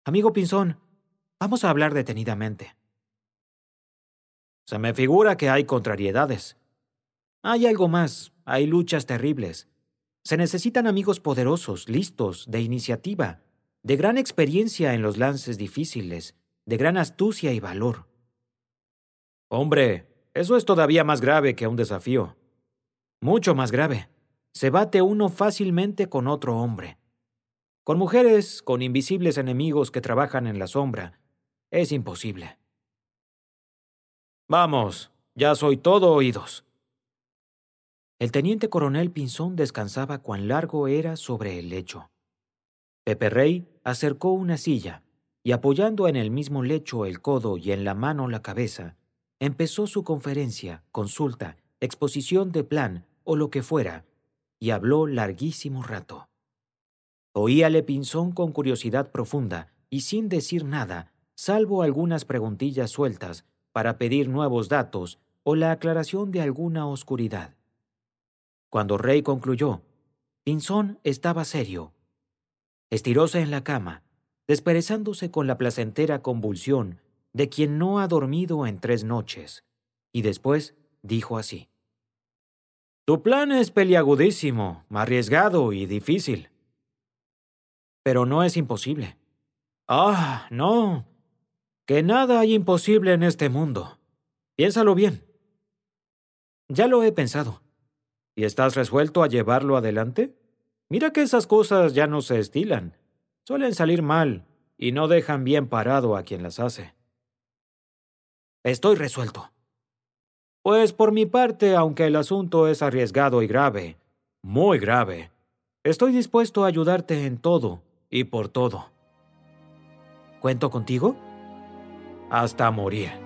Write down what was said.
Amigo Pinzón, vamos a hablar detenidamente. Se me figura que hay contrariedades. Hay algo más, hay luchas terribles. Se necesitan amigos poderosos, listos, de iniciativa, de gran experiencia en los lances difíciles, de gran astucia y valor. Hombre, eso es todavía más grave que un desafío. Mucho más grave. Se bate uno fácilmente con otro hombre. Con mujeres, con invisibles enemigos que trabajan en la sombra, es imposible. Vamos, ya soy todo oídos. El teniente coronel Pinzón descansaba cuán largo era sobre el lecho. Pepe Rey acercó una silla y, apoyando en el mismo lecho el codo y en la mano la cabeza, empezó su conferencia, consulta, exposición de plan o lo que fuera, y habló larguísimo rato. Oíale Pinzón con curiosidad profunda y sin decir nada, salvo algunas preguntillas sueltas para pedir nuevos datos o la aclaración de alguna oscuridad. Cuando Rey concluyó, Pinzón estaba serio. Estiróse en la cama, desperezándose con la placentera convulsión de quien no ha dormido en 3 noches, y después dijo así: «Tu plan es peliagudísimo, arriesgado y difícil. Pero no es imposible». «Ah, no, que nada hay imposible en este mundo. Piénsalo bien». «Ya lo he pensado». ¿Y estás resuelto a llevarlo adelante? Mira que esas cosas ya no se estilan. Suelen salir mal y no dejan bien parado a quien las hace. Estoy resuelto. Pues por mi parte, aunque el asunto es arriesgado y grave, muy grave, estoy dispuesto a ayudarte en todo y por todo. ¿Cuento contigo? Hasta morir.